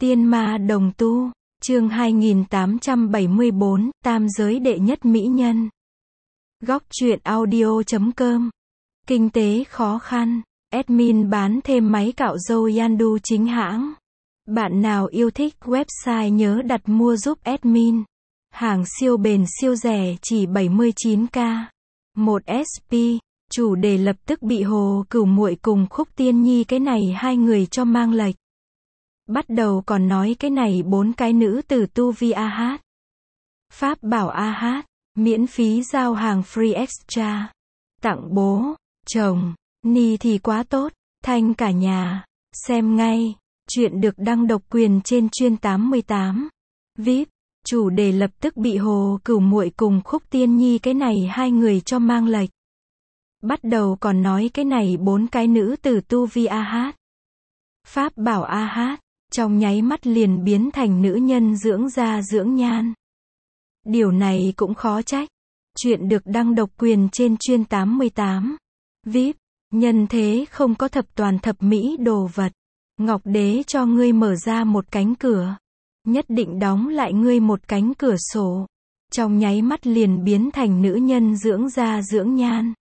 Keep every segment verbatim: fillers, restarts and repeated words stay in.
Tiên ma đồng tu, chương hai nghìn tám trăm bảy mươi bốn, tam giới đệ nhất mỹ nhân. Góc truyện audio chấm com. Kinh tế khó khăn, admin bán thêm máy cạo râu Yandu chính hãng. Bạn nào yêu thích website nhớ đặt mua giúp admin. Hàng siêu bền siêu rẻ chỉ bảy mươi chín k. một ét pê, chủ đề lập tức bị Hồ Cửu Muội cùng Khúc Tiên Nhi cái này hai người cho mang lệch. Bắt đầu còn nói cái này bốn cái nữ tử tu vi a hát. Pháp bảo a hát, miễn phí giao hàng free extra. Tặng bố, chồng, ni thì quá tốt, thanh cả nhà. Xem ngay, chuyện được đăng độc quyền trên chuyên tám mươi tám. vê i pê, chủ đề lập tức bị Hồ Cửu Muội cùng Khúc Tiên Nhi cái này hai người cho mang lệch. Bắt đầu còn nói cái này bốn cái nữ tử tu vi a hát. Pháp bảo a hát, trong nháy mắt liền biến thành nữ nhân dưỡng da dưỡng nhan. Điều này cũng khó trách. Chuyện được đăng độc quyền trên chuyên tám mươi tám. vê i pê, nhân thế không có thập toàn thập mỹ đồ vật. Ngọc Đế cho ngươi mở ra một cánh cửa. Nhất định đóng lại ngươi một cánh cửa sổ. Trong nháy mắt liền biến thành nữ nhân dưỡng da dưỡng nhan.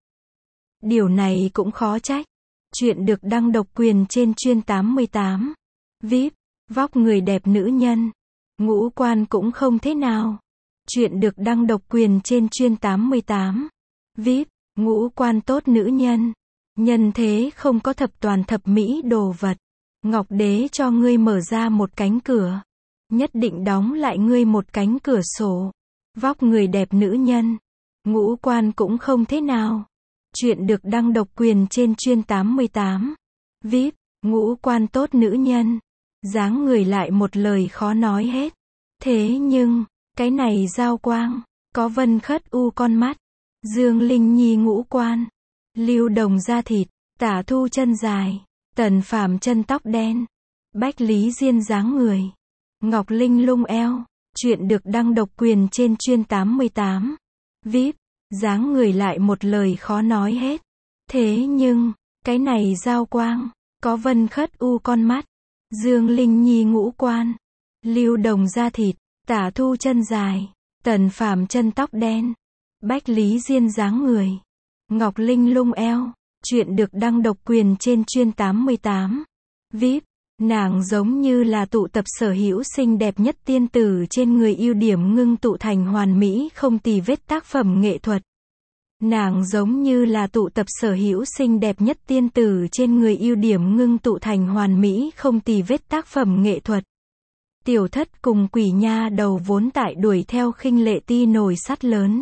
Điều này cũng khó trách. Chuyện được đăng độc quyền trên chuyên tám mươi tám. vê i pê, vóc người đẹp nữ nhân. Ngũ quan cũng không thế nào. Chuyện được đăng độc quyền trên chuyên tám mươi tám. vê i pê, ngũ quan tốt nữ nhân. Nhân thế không có thập toàn thập mỹ đồ vật. Ngọc Đế cho ngươi mở ra một cánh cửa. Nhất định đóng lại ngươi một cánh cửa sổ. Vóc người đẹp nữ nhân. Ngũ quan cũng không thế nào. Chuyện được đăng độc quyền trên chuyên tám mươi tám. vê i pê, ngũ quan tốt nữ nhân. Dáng người lại một lời khó nói hết. Thế nhưng, cái này giao quang, có vân khất u con mắt, Dương Linh Nhi ngũ quan, Lưu Đồng da thịt, Tả Thu chân dài, Tần Phàm chân tóc đen, Bách Lý Diên dáng người, Ngọc Linh lung eo. Chuyện được đăng độc quyền trên chuyên tám mươi tám. vê i pê, dáng người lại một lời khó nói hết. Thế nhưng, cái này giao quang, có vân khất u con mắt, Dương Linh Nhi ngũ quan, Lưu Đồng da thịt, Tả Thu chân dài, Tần Phàm chân tóc đen, Bách Lý Diên dáng người, Ngọc Linh lung eo. Chuyện được đăng độc quyền trên chuyên tám mươi tám. vê i pê, nàng giống như là tụ tập sở hữu xinh đẹp nhất tiên tử trên người ưu điểm ngưng tụ thành hoàn mỹ không tì vết tác phẩm nghệ thuật. Nàng giống như là tụ tập sở hữu xinh đẹp nhất tiên tử trên người ưu điểm ngưng tụ thành hoàn mỹ không tì vết tác phẩm nghệ thuật. Tiểu Thất cùng Quỷ Nha Đầu vốn tại đuổi theo khinh lệ ti nồi sắt lớn.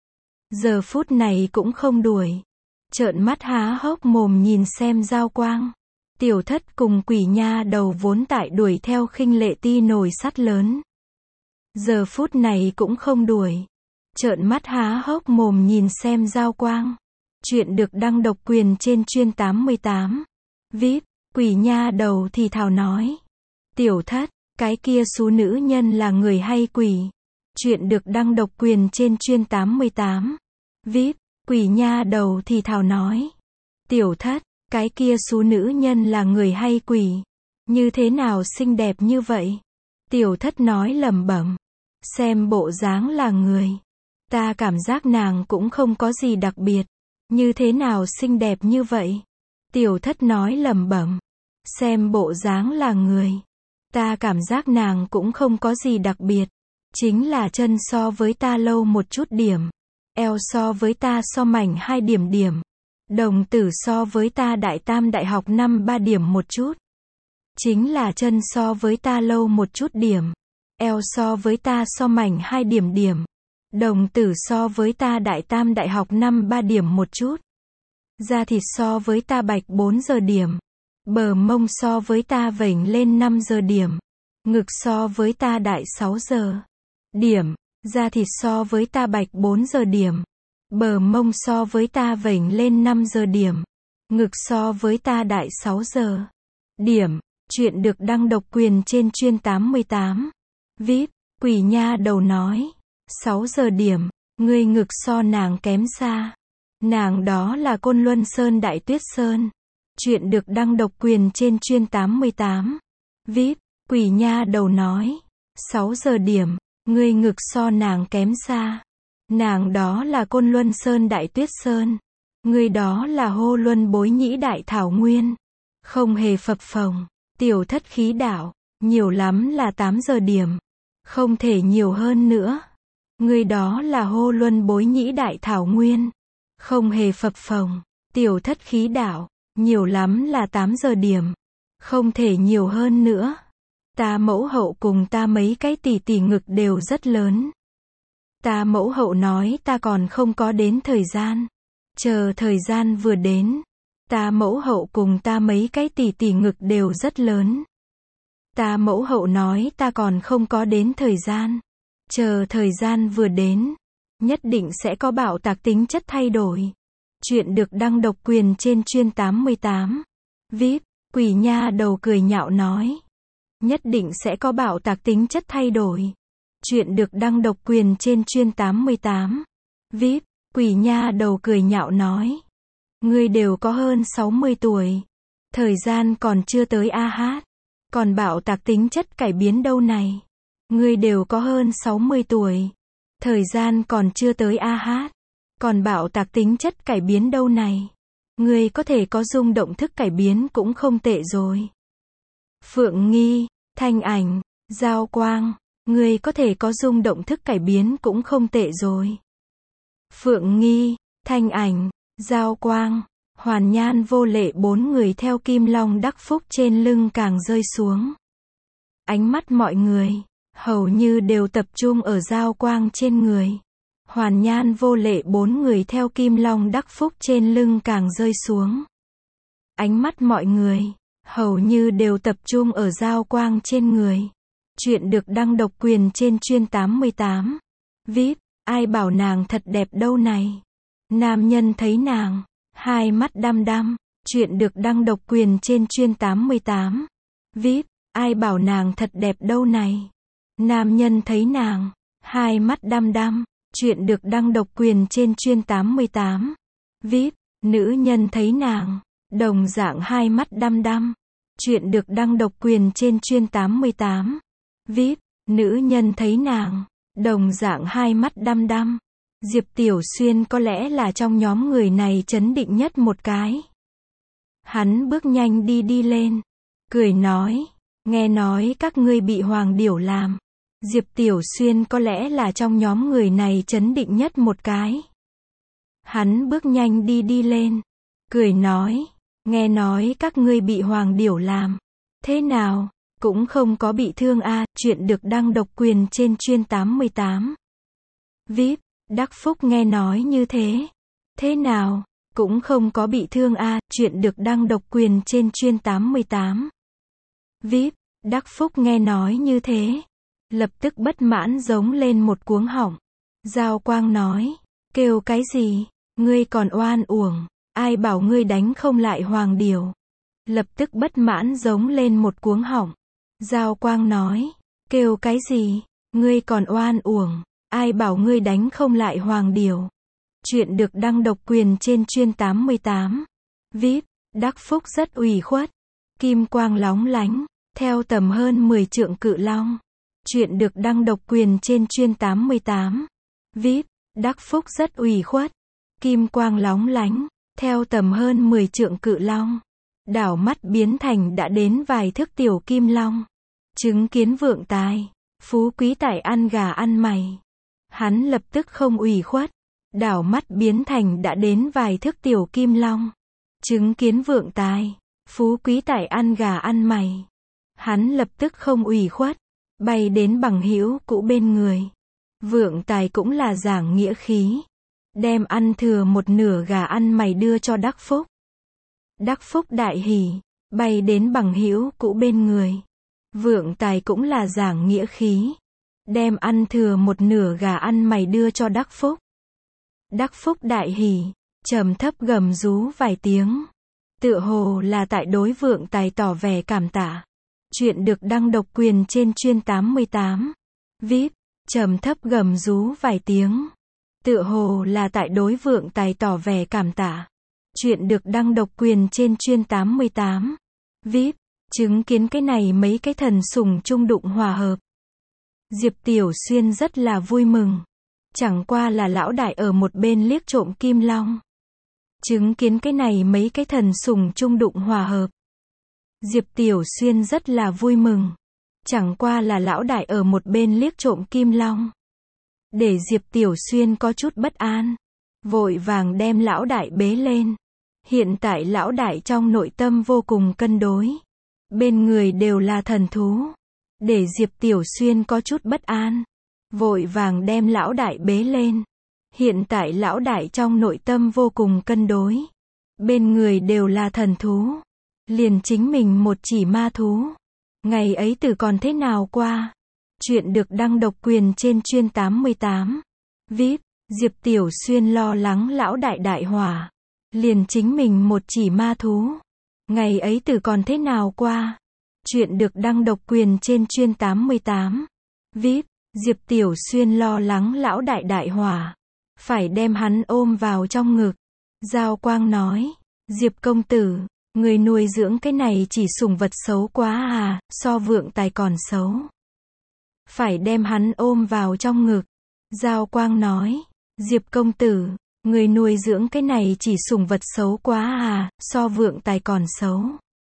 Giờ phút này cũng không đuổi. Trợn mắt há hốc mồm nhìn xem giao quang. Tiểu Thất cùng Quỷ Nha Đầu vốn tại đuổi theo khinh lệ ti nồi sắt lớn. Giờ phút này cũng không đuổi. Trợn mắt há hốc mồm nhìn xem giao quang. Chuyện được đăng độc quyền trên chuyên tám mươi tám. vê i pê, Quỷ Nha Đầu thì thào nói. Tiểu Thất, cái kia xú nữ nhân là người hay quỷ? Chuyện được đăng độc quyền trên chuyên tám mươi tám. vê i pê, Quỷ Nha Đầu thì thào nói. Tiểu Thất, cái kia xú nữ nhân là người hay quỷ? Như thế nào xinh đẹp như vậy? Tiểu Thất nói lẩm bẩm. Xem bộ dáng là người. Ta cảm giác nàng cũng không có gì đặc biệt. Như thế nào xinh đẹp như vậy? Tiểu Thất nói lẩm bẩm. Xem bộ dáng là người. Ta cảm giác nàng cũng không có gì đặc biệt. Chính là chân so với ta lâu một chút điểm. Eo so với ta so mảnh hai điểm điểm. Đồng tử so với ta đại tam đại học năm ba điểm một chút. Chính là chân so với ta lâu một chút điểm. Eo so với ta so mảnh hai điểm điểm. Đồng tử so với ta đại tam đại học năm ba điểm một chút. Da thịt so với ta bạch bốn giờ điểm. Bờ mông so với ta vểnh lên năm giờ điểm. Ngực so với ta đại sáu giờ điểm. Da thịt so với ta bạch bốn giờ điểm. Bờ mông so với ta vểnh lên năm giờ điểm. Ngực so với ta đại sáu giờ điểm. Chuyện được đăng độc quyền trên chuyên tám mươi tám. vê i pê, Quỷ Nha Đầu nói. sáu giờ điểm, ngươi ngực so nàng kém xa. Nàng đó là Côn Luân Sơn Đại Tuyết Sơn. Chuyện được đăng độc quyền trên chuyên tám mươi tám. vê i pê, Quỷ nha đầu nói. Sáu giờ điểm, ngươi ngực so nàng kém xa. Nàng đó là Côn Luân Sơn Đại Tuyết Sơn. Ngươi đó là Hô Luân Bối Nhĩ Đại Thảo Nguyên. Không hề phập phồng. Tiểu thất khí đạo. Nhiều lắm là tám giờ điểm. Không thể nhiều hơn nữa. Ngươi đó là Hô Luân Bối Nhĩ Đại Thảo Nguyên. Không hề phập phồng. Tiểu thất khí đạo. Nhiều lắm là tám giờ điểm. Không thể nhiều hơn nữa. Ta mẫu hậu cùng ta mấy cái tỷ tỷ ngực đều rất lớn. Ta mẫu hậu nói ta còn không có đến thời gian. Chờ thời gian vừa đến. Ta mẫu hậu cùng ta mấy cái tỷ tỷ ngực đều rất lớn. Ta mẫu hậu nói ta còn không có đến thời gian. Chờ thời gian vừa đến. Nhất định sẽ có bạo tạc tính chất thay đổi. Chuyện được đăng độc quyền trên chuyên tám mươi tám. vê i pê, quỷ nha đầu cười nhạo nói. Nhất định sẽ có bạo tạc tính chất thay đổi. Chuyện được đăng độc quyền trên chuyên tám mươi tám. vê i pê, quỷ nha đầu cười nhạo nói. Ngươi đều có hơn sáu mươi tuổi. Thời gian còn chưa tới a hát. Còn bạo tạc tính chất cải biến đâu này. Ngươi đều có hơn sáu mươi tuổi. Thời gian còn chưa tới a hát. Còn bạo tạc tính chất cải biến đâu này. Ngươi có thể có rung động thức cải biến cũng không tệ rồi. Phượng Nghi, Thanh Ảnh, Giao Quang, ngươi có thể có rung động thức cải biến cũng không tệ rồi. Phượng Nghi, Thanh Ảnh, Giao Quang, Hoàn Nhan Vô Lệ bốn người theo Kim Long đắc phúc trên lưng càng rơi xuống. Ánh mắt mọi người, hầu như đều tập trung ở Giao Quang trên người. Hoàn Nhan Vô Lệ bốn người theo Kim Long đắc phúc trên lưng càng rơi xuống. Ánh mắt mọi người, hầu như đều tập trung ở Giao Quang trên người. Chuyện được đăng độc quyền trên chuyên tám mươi tám. vê i pê, ai bảo nàng thật đẹp đâu này. Nam nhân thấy nàng, hai mắt đăm đăm. Chuyện được đăng độc quyền trên chuyên tám mươi tám. vê i pê, ai bảo nàng thật đẹp đâu này. Nam nhân thấy nàng, hai mắt đăm đăm. Chuyện được đăng độc quyền trên chuyên tám mươi tám. vê i pê, nữ nhân thấy nàng, đồng dạng hai mắt đăm đăm. Chuyện được đăng độc quyền trên chuyên tám mươi tám. vê i pê, nữ nhân thấy nàng, đồng dạng hai mắt đăm đăm. Diệp Tiểu Xuyên có lẽ là trong nhóm người này trấn định nhất một cái. Hắn bước nhanh đi đi lên, cười nói, nghe nói các ngươi bị Hoàng Điểu làm. Diệp Tiểu Xuyên có lẽ là trong nhóm người này trấn định nhất một cái. Hắn bước nhanh đi đi lên, cười nói, nghe nói các ngươi bị Hoàng Điểu làm. Thế nào, cũng không có bị thương a. Chuyện được đăng độc quyền trên chuyên tám mươi tám. vê i pê, Đắc Phúc nghe nói như thế. Thế nào, cũng không có bị thương a. Chuyện được đăng độc quyền trên chuyên tám mươi tám. vê i pê, Đắc Phúc nghe nói như thế. Lập tức bất mãn giống lên một cuống họng. Giao Quang nói, kêu cái gì, ngươi còn oan uổng, ai bảo ngươi đánh không lại Hoàng Điểu. Lập tức bất mãn giống lên một cuống họng. Giao Quang nói, kêu cái gì, ngươi còn oan uổng, ai bảo ngươi đánh không lại Hoàng Điểu. Chuyện được đăng độc quyền trên chuyên tám mươi tám. vê i pê, Đắc Phúc rất ủy khuất. Kim quang lóng lánh, theo tầm hơn mười trượng cự long. Chuyện được đăng độc quyền trên chuyên tám mươi tám. vê i pê, Đắc Phúc rất ủy khuất. Kim quang lóng lánh, theo tầm hơn mười trượng cự long. Đảo mắt biến thành đã đến vài thước tiểu kim long. Chứng kiến vượng tài, phú quý tại ăn gà ăn mày. Hắn lập tức không ủy khuất. Đảo mắt biến thành đã đến vài thước tiểu kim long. Chứng kiến vượng tài, phú quý tại ăn gà ăn mày. Hắn lập tức không ủy khuất. Bay đến bằng hữu cũ bên người. Vượng tài cũng là giảng nghĩa khí. Đem ăn thừa một nửa gà ăn mày đưa cho Đắc Phúc. Đắc Phúc đại hỉ, bay đến bằng hữu cũ bên người. Vượng tài cũng là giảng nghĩa khí. Đem ăn thừa một nửa gà ăn mày đưa cho Đắc Phúc. Đắc Phúc đại hỉ, trầm thấp gầm rú vài tiếng. Tựa hồ là tại đối vượng tài tỏ vẻ cảm tạ. Chuyện được đăng độc quyền trên chuyên tám mươi tám. vê i pê, trầm thấp gầm rú vài tiếng. Tựa hồ là tại đối vượng tài tỏ vẻ cảm tạ. Chuyện được đăng độc quyền trên chuyên tám mươi tám. vê i pê, Chứng kiến cái này mấy cái thần sùng chung đụng hòa hợp. Diệp Tiểu Xuyên rất là vui mừng. Chẳng qua là lão đại ở một bên liếc trộm Kim Long. Chứng kiến cái này mấy cái thần sùng chung đụng hòa hợp. Diệp Tiểu Xuyên rất là vui mừng. Chẳng qua là lão đại ở một bên liếc trộm Kim Long. Để Diệp Tiểu Xuyên có chút bất an. Vội vàng đem lão đại bế lên. Hiện tại lão đại trong nội tâm vô cùng cân đối. Bên người đều là thần thú. Để Diệp Tiểu Xuyên có chút bất an. Vội vàng đem lão đại bế lên. Hiện tại lão đại trong nội tâm vô cùng cân đối. Bên người đều là thần thú. Liền chính mình một chỉ ma thú. Ngày ấy từ còn thế nào qua. Chuyện được đăng độc quyền trên chuyên tám mươi tám. vê i pê, Diệp Tiểu Xuyên lo lắng lão đại đại hỏa. Liền chính mình một chỉ ma thú. Ngày ấy từ còn thế nào qua. Chuyện được đăng độc quyền trên chuyên tám mươi tám. vê i pê, Diệp Tiểu Xuyên lo lắng lão đại đại hỏa. Phải đem hắn ôm vào trong ngực. Giao Quang nói. Diệp công tử, người nuôi dưỡng cái này chỉ sủng vật xấu quá à, so vượng tài còn xấu. Phải đem hắn ôm vào trong ngực. Giao Quang nói. Diệp công tử, người nuôi dưỡng cái này chỉ sủng vật xấu quá à, so vượng tài còn xấu.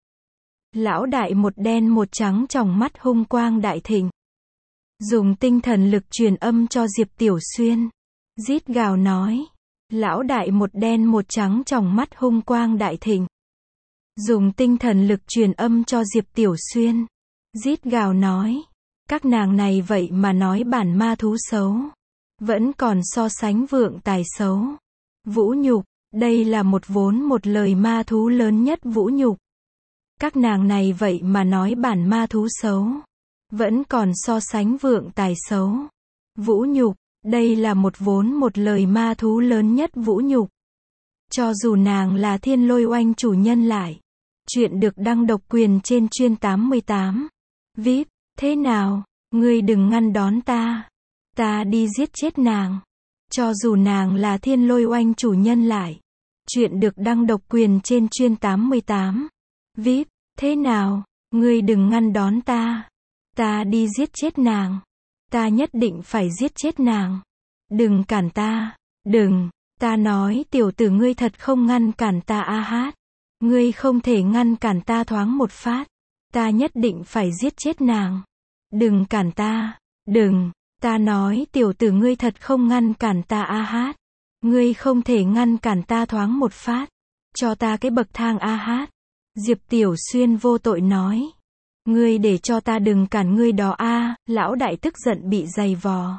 Lão đại một đen một trắng tròng mắt hung quang đại thịnh. Dùng tinh thần lực truyền âm cho Diệp Tiểu Xuyên. Rít gào nói. Lão đại một đen một trắng tròng mắt hung quang đại thịnh. Dùng tinh thần lực truyền âm cho Diệp Tiểu Xuyên. Rít gào nói. Các nàng này vậy mà nói bản ma thú xấu. Vẫn còn so sánh vượng tài xấu. Vũ nhục, đây là một vốn một lời ma thú lớn nhất vũ nhục. Các nàng này vậy mà nói bản ma thú xấu. Vẫn còn so sánh vượng tài xấu. Vũ nhục, đây là một vốn một lời ma thú lớn nhất vũ nhục. Cho dù nàng là Thiên Lôi Oanh chủ nhân lại. Chuyện được đăng độc quyền trên chuyên tám mươi tám. vê i pê, thế nào, ngươi đừng ngăn đón ta. Ta đi giết chết nàng. Cho dù nàng là Thiên Lôi Oanh chủ nhân lại. Chuyện được đăng độc quyền trên chuyên tám mươi tám. vê i pê, thế nào, ngươi đừng ngăn đón ta. Ta đi giết chết nàng. Ta nhất định phải giết chết nàng. Đừng cản ta. Đừng. Ta nói tiểu tử ngươi thật không ngăn cản ta a hát. Ngươi không thể ngăn cản ta thoáng một phát. Ta nhất định phải giết chết nàng. Đừng cản ta. Đừng. Ta nói tiểu tử ngươi thật không ngăn cản ta a hát. Ngươi không thể ngăn cản ta thoáng một phát. Cho ta cái bậc thang a hát. Diệp Tiểu Xuyên vô tội nói. Ngươi để cho ta đừng cản ngươi đó a, lão đại tức giận bị giày vò.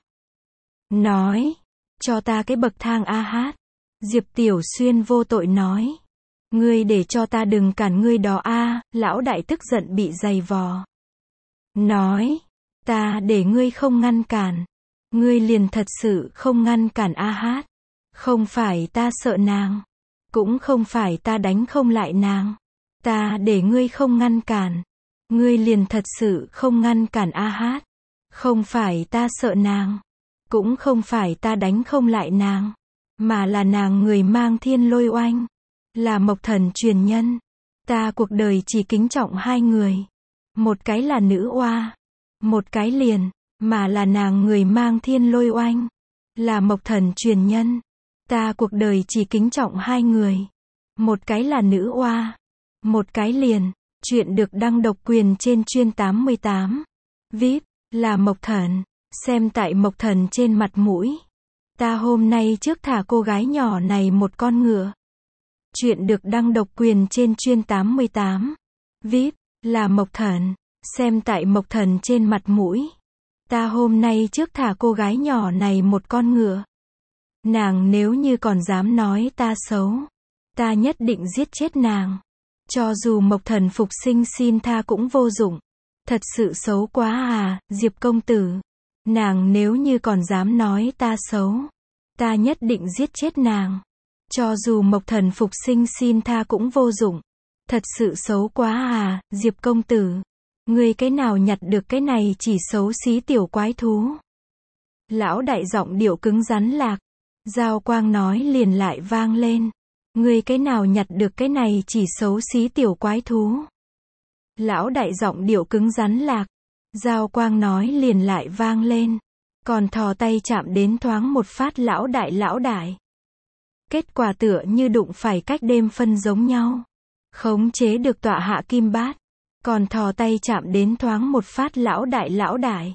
Nói. Cho ta cái bậc thang a hát. Diệp Tiểu Xuyên vô tội nói. Ngươi để cho ta đừng cản ngươi đó a, lão đại tức giận bị giày vò. Nói. Ta để ngươi không ngăn cản. Ngươi liền thật sự không ngăn cản a hát. Không phải ta sợ nàng. Cũng không phải ta đánh không lại nàng. Ta để ngươi không ngăn cản. Ngươi liền thật sự không ngăn cản a hát. Không phải ta sợ nàng. Cũng không phải ta đánh không lại nàng. Mà là nàng người mang Thiên Lôi Oanh. Là Mộc Thần truyền nhân. Ta cuộc đời chỉ kính trọng hai người. Một cái là nữ oa. Một cái liền. Mà là nàng người mang Thiên Lôi Oanh. Là Mộc Thần truyền nhân. Ta cuộc đời chỉ kính trọng hai người. Một cái là nữ oa. Một cái liền. Chuyện được đăng độc quyền trên chuyên tám mươi tám. vê i pê, là Mộc Thần. Xem tại Mộc Thần trên mặt mũi. Ta hôm nay trước thả cô gái nhỏ này một con ngựa. Chuyện được đăng độc quyền trên chuyên tám mươi tám. vê i pê, là Mộc Thần. Xem tại Mộc Thần trên mặt mũi. Ta hôm nay trước thả cô gái nhỏ này một con ngựa. Nàng nếu như còn dám nói ta xấu. Ta nhất định giết chết nàng. Cho dù Mộc Thần phục sinh xin tha cũng vô dụng. Thật sự xấu quá à, Diệp công tử. Nàng nếu như còn dám nói ta xấu. Ta nhất định giết chết nàng. Cho dù Mộc Thần phục sinh xin tha cũng vô dụng. Thật sự xấu quá à, Diệp công tử. Ngươi cái nào nhặt được cái này chỉ xấu xí tiểu quái thú. Lão đại giọng điệu cứng rắn lạc. Giao Quang nói liền lại vang lên. Ngươi cái nào nhặt được cái này chỉ xấu xí tiểu quái thú. Lão đại giọng điệu cứng rắn lạc. Giao quang nói liền lại vang lên. Còn thò tay chạm đến thoáng một phát lão đại lão đại. Kết quả tựa như đụng phải cách đêm phân giống nhau. Khống chế được tọa hạ kim bát. Còn thò tay chạm đến thoáng một phát lão đại lão đại.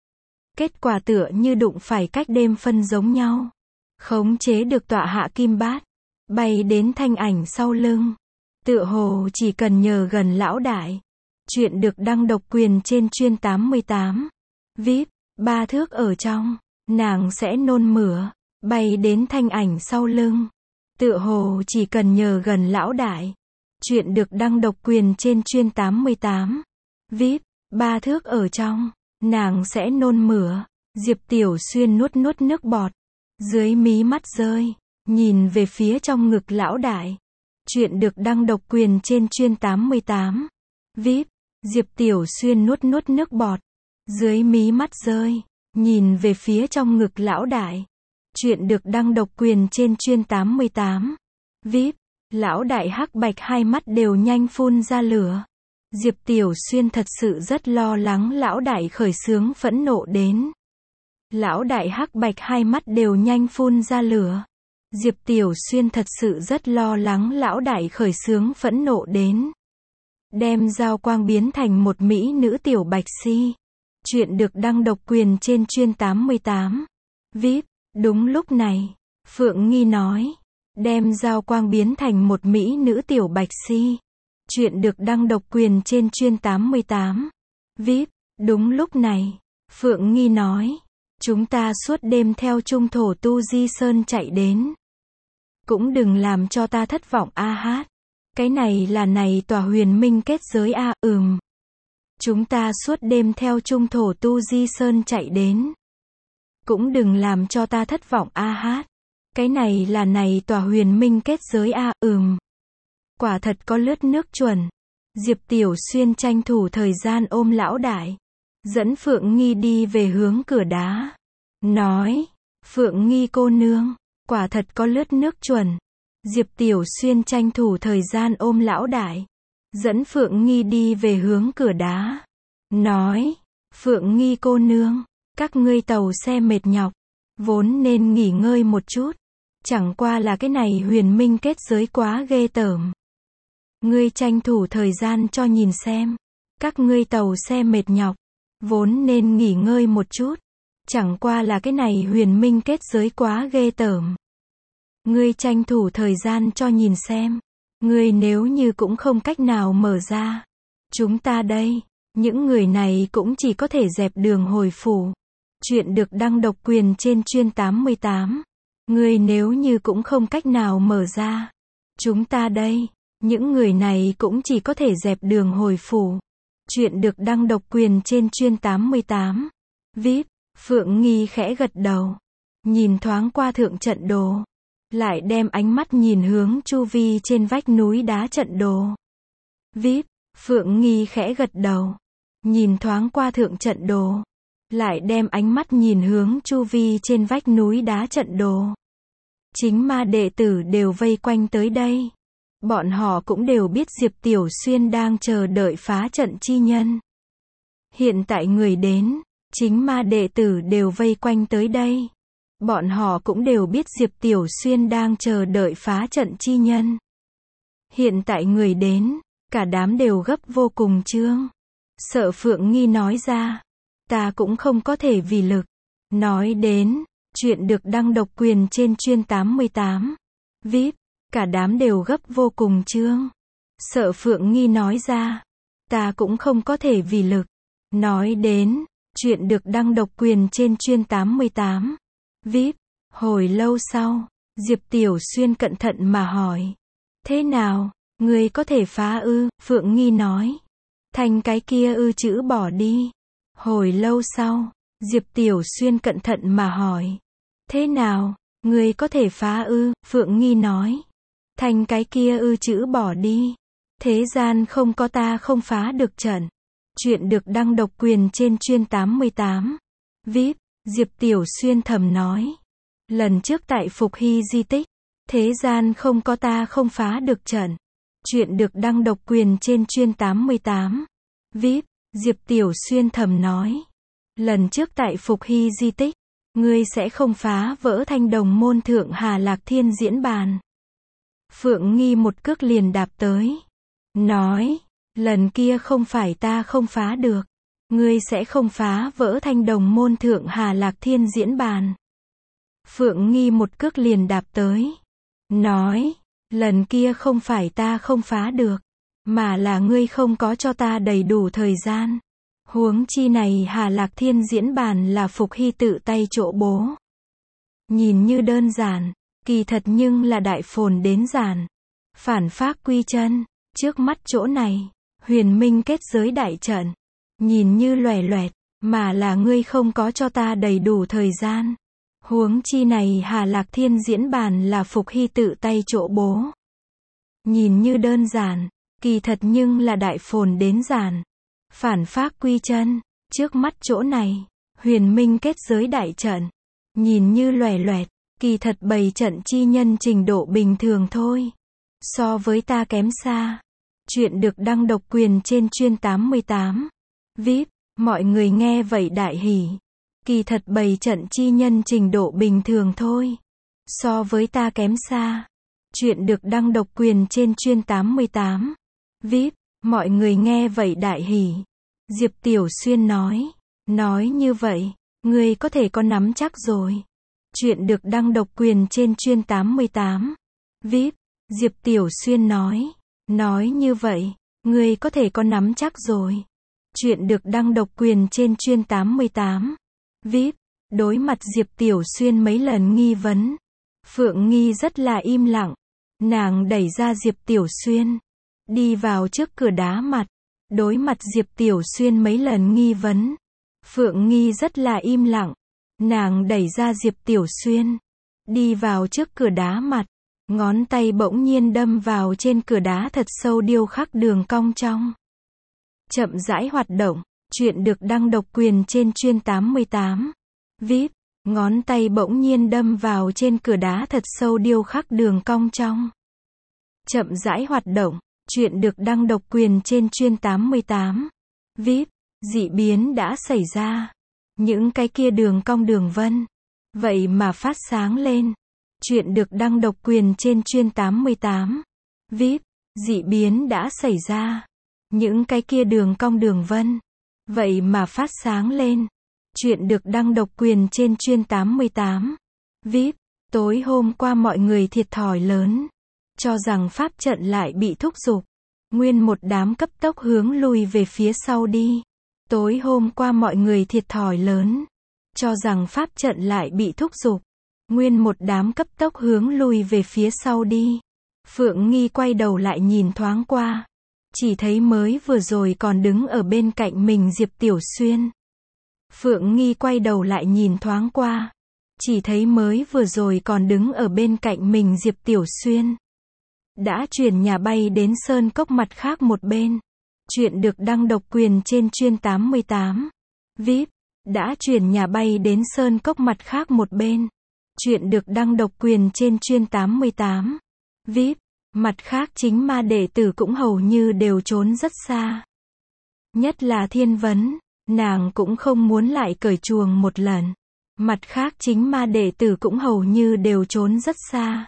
Kết quả tựa như đụng phải cách đêm phân giống nhau. Khống chế được tọa hạ kim bát. Bay đến thanh ảnh sau lưng. Tựa hồ chỉ cần nhờ gần lão đại. Chuyện được đăng độc quyền trên chuyên tám mươi tám. vê i pê, ba thước ở trong. Nàng sẽ nôn mửa. Bay đến thanh ảnh sau lưng. Tựa hồ chỉ cần nhờ gần lão đại. Chuyện được đăng độc quyền trên chuyên tám mươi tám. vê i pê, ba thước ở trong. Nàng sẽ nôn mửa. Diệp Tiểu Xuyên nuốt nuốt nước bọt. Dưới mí mắt rơi. Nhìn về phía trong ngực lão đại. Chuyện được đăng độc quyền trên chuyên tám mươi tám. vê i pê, Diệp Tiểu Xuyên nuốt nuốt nước bọt. Dưới mí mắt rơi. Nhìn về phía trong ngực lão đại. Chuyện được đăng độc quyền trên chuyên tám mươi tám. vê i pê, lão đại hắc bạch hai mắt đều nhanh phun ra lửa. Diệp Tiểu Xuyên thật sự rất lo lắng lão đại khởi xướng phẫn nộ đến. Lão đại hắc bạch hai mắt đều nhanh phun ra lửa. Diệp Tiểu Xuyên thật sự rất lo lắng lão đại khởi xướng phẫn nộ đến. Đem Giao Quang biến thành một mỹ nữ tiểu bạch si. Chuyện được đăng độc quyền trên chuyên tám mươi tám. vê i pê, đúng lúc này, Phượng Nghi nói. Đem Giao Quang biến thành một mỹ nữ tiểu bạch si. Chuyện được đăng độc quyền trên chuyên tám mươi tám. vê i pê, đúng lúc này, Phượng Nghi nói. Chúng ta suốt đêm theo trung thổ tu di sơn chạy đến. Cũng đừng làm cho ta thất vọng a hát. Cái này là này tòa huyền minh kết giới a, ừm. Chúng ta suốt đêm theo trung thổ tu di sơn chạy đến. Cũng đừng làm cho ta thất vọng a hát. Cái này là này tòa huyền minh kết giới a, ừm. Quả thật có lướt nước chuẩn. Diệp Tiểu Xuyên tranh thủ thời gian ôm lão đại. Dẫn Phượng Nghi đi về hướng cửa đá. Nói, Phượng Nghi cô nương, quả thật có lướt nước chuẩn. Diệp Tiểu Xuyên tranh thủ thời gian ôm lão đại. Dẫn Phượng Nghi đi về hướng cửa đá. Nói, Phượng Nghi cô nương, các ngươi tàu xe mệt nhọc. Vốn nên nghỉ ngơi một chút. Chẳng qua là cái này huyền minh kết giới quá ghê tởm. Ngươi tranh thủ thời gian cho nhìn xem. Các ngươi tàu xe mệt nhọc. Vốn nên nghỉ ngơi một chút. Chẳng qua là cái này huyền minh kết giới quá ghê tởm. Ngươi tranh thủ thời gian cho nhìn xem. Ngươi nếu như cũng không cách nào mở ra. Chúng ta đây, những người này cũng chỉ có thể dẹp đường hồi phủ. Chuyện được đăng độc quyền trên chuyên tám mươi tám. Ngươi nếu như cũng không cách nào mở ra. Chúng ta đây, những người này cũng chỉ có thể dẹp đường hồi phủ. Chuyện được đăng độc quyền trên chuyên tám mươi tám. vê i pê, Phượng Nghi khẽ gật đầu. Nhìn thoáng qua thượng trận đồ. Lại đem ánh mắt nhìn hướng chu vi trên vách núi đá trận đồ. vê i pê, Phượng Nghi khẽ gật đầu. Nhìn thoáng qua thượng trận đồ. Lại đem ánh mắt nhìn hướng chu vi trên vách núi đá trận đồ. Chính ma đệ tử đều vây quanh tới đây. Bọn họ cũng đều biết Diệp Tiểu Xuyên đang chờ đợi phá trận chi nhân. Hiện tại người đến, chính ma đệ tử đều vây quanh tới đây. Bọn họ cũng đều biết Diệp Tiểu Xuyên đang chờ đợi phá trận chi nhân. Hiện tại người đến, cả đám đều gấp vô cùng chương. Sợ Phượng Nghi nói ra. Ta cũng không có thể vì lực. Nói đến, chuyện được đăng độc quyền trên chuyên tám mươi tám. vê i pê, cả đám đều gấp vô cùng chương. Sợ Phượng Nghi nói ra. Ta cũng không có thể vì lực. Nói đến, chuyện được đăng độc quyền trên chuyên tám mươi tám. vê i pê, hồi lâu sau, Diệp Tiểu Xuyên cẩn thận mà hỏi. Thế nào, ngươi có thể phá ư? Phượng Nghi nói. Thành cái kia ư chữ bỏ đi. Hồi lâu sau, Diệp Tiểu Xuyên cẩn thận mà hỏi. Thế nào, ngươi có thể phá ư? Phượng Nghi nói. Thành cái kia ư chữ bỏ đi. Thế gian không có ta không phá được trận. Chuyện được đăng độc quyền trên chuyên tám mươi tám. vê i pê, Diệp Tiểu Xuyên thầm nói. Lần trước tại Phục Hy di tích. Thế gian không có ta không phá được trận. Chuyện được đăng độc quyền trên chuyên tám mươi tám. vê i pê, Diệp Tiểu Xuyên thầm nói. Lần trước tại Phục Hy di tích, ngươi sẽ không phá vỡ thanh đồng môn thượng Hà Lạc Thiên diễn bàn. Phượng Nghi một cước liền đạp tới. Nói, lần kia không phải ta không phá được. Ngươi sẽ không phá vỡ thanh đồng môn thượng Hà Lạc Thiên diễn bàn. Phượng Nghi một cước liền đạp tới. Nói, lần kia không phải ta không phá được, mà là ngươi không có cho ta đầy đủ thời gian. Huống chi này Hà Lạc Thiên diễn bàn là Phục Hy tự tay trộ bố. Nhìn như đơn giản, kỳ thật nhưng là đại phồn đến giản. Phản phác quy chân, trước mắt chỗ này, huyền minh kết giới đại trận. Nhìn như loẻ loẹt, mà là ngươi không có cho ta đầy đủ thời gian. Huống chi này Hà Lạc Thiên diễn bàn là Phục Hy tự tay trộ bố. Nhìn như đơn giản, kỳ thật nhưng là đại phồn đến giản. Phản phác quy chân, trước mắt chỗ này, huyền minh kết giới đại trận. Nhìn như loẻ loẹt, kỳ thật bày trận chi nhân trình độ bình thường thôi. So với ta kém xa. Chuyện được đăng độc quyền trên chuyên tám mươi tám. vê i pê, mọi người nghe vậy đại hỉ. Kỳ thật bày trận chi nhân trình độ bình thường thôi. So với ta kém xa. Chuyện được đăng độc quyền trên chuyên tám mươi tám. vê i pê, mọi người nghe vậy đại hỉ. Diệp Tiểu Xuyên nói. Nói như vậy, ngươi có thể có nắm chắc rồi. Chuyện được đăng độc quyền trên chuyên tám mươi tám. vê i pê, Diệp Tiểu Xuyên nói. Nói như vậy, ngươi có thể có nắm chắc rồi. Chuyện được đăng độc quyền trên chuyên tám mươi tám. vê i pê, đối mặt Diệp Tiểu Xuyên mấy lần nghi vấn. Phượng Nghi rất là im lặng. Nàng đẩy ra Diệp Tiểu Xuyên. Đi vào trước cửa đá mặt. Đối mặt Diệp Tiểu Xuyên mấy lần nghi vấn. Phượng Nghi rất là im lặng. Nàng đẩy ra Diệp Tiểu Xuyên. Đi vào trước cửa đá mặt. Ngón tay bỗng nhiên đâm vào trên cửa đá thật sâu điêu khắc đường cong trong. Chậm rãi hoạt động. Chuyện được đăng độc quyền trên chuyên tám mươi tám. vê i pê, ngón tay bỗng nhiên đâm vào trên cửa đá thật sâu điêu khắc đường cong trong. Chậm rãi hoạt động. Chuyện được đăng độc quyền trên chuyên tám mươi tám. vê i pê, dị biến đã xảy ra. Những cái kia đường cong đường vân. Vậy mà phát sáng lên. Chuyện được đăng độc quyền trên chuyên tám mươi tám. vê i pê, dị biến đã xảy ra. Những cái kia đường cong đường vân. Vậy mà phát sáng lên. Chuyện được đăng độc quyền trên chuyên tám mươi tám. vê i pê, tối hôm qua mọi người thiệt thòi lớn. Cho rằng pháp trận lại bị thúc giục. Nguyên một đám cấp tốc hướng lui về phía sau đi. Tối hôm qua mọi người thiệt thòi lớn. Cho rằng pháp trận lại bị thúc giục. Nguyên một đám cấp tốc hướng lui về phía sau đi. Phượng Nghi quay đầu lại nhìn thoáng qua. Chỉ thấy mới vừa rồi còn đứng ở bên cạnh mình Diệp Tiểu Xuyên. Phượng Nghi quay đầu lại nhìn thoáng qua. Chỉ thấy mới vừa rồi còn đứng ở bên cạnh mình Diệp Tiểu Xuyên. Đã chuyển nhà bay đến sơn cốc mặt khác một bên. Chuyện được đăng độc quyền trên chuyên tám mươi tám. vê i pê, đã chuyển nhà bay đến sơn cốc mặt khác một bên. Chuyện được đăng độc quyền trên chuyên tám mươi tám. vê i pê, mặt khác chính ma đệ tử cũng hầu như đều trốn rất xa. Nhất là Thiên Vấn, nàng cũng không muốn lại cởi chuồng một lần. Mặt khác chính ma đệ tử cũng hầu như đều trốn rất xa.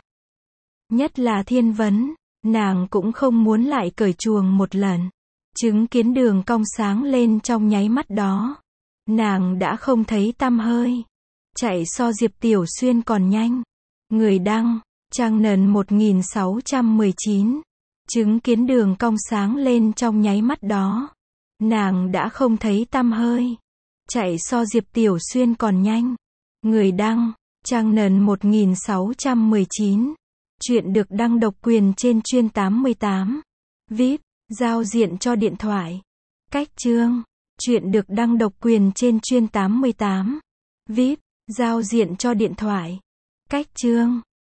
Nhất là Thiên Vấn, nàng cũng không muốn lại cởi chuồng một lần. Chứng kiến đường cong sáng lên trong nháy mắt đó. Nàng đã không thấy tăm hơi. Chạy so Diệp Tiểu Xuyên còn nhanh. Người đăng, trang nền một nghìn sáu trăm mười chín. Chứng kiến đường cong sáng lên trong nháy mắt đó. Nàng đã không thấy tăm hơi. Chạy so Diệp Tiểu Xuyên còn nhanh. Người đăng, trang nền một nghìn sáu trăm mười chín. Chuyện được đăng độc quyền trên chuyên tám mươi tám. vê i pê, giao diện cho điện thoại. Cách chương. Chuyện được đăng độc quyền trên chuyên tám mươi tám. vê i pê, giao diện cho điện thoại. Cách chương.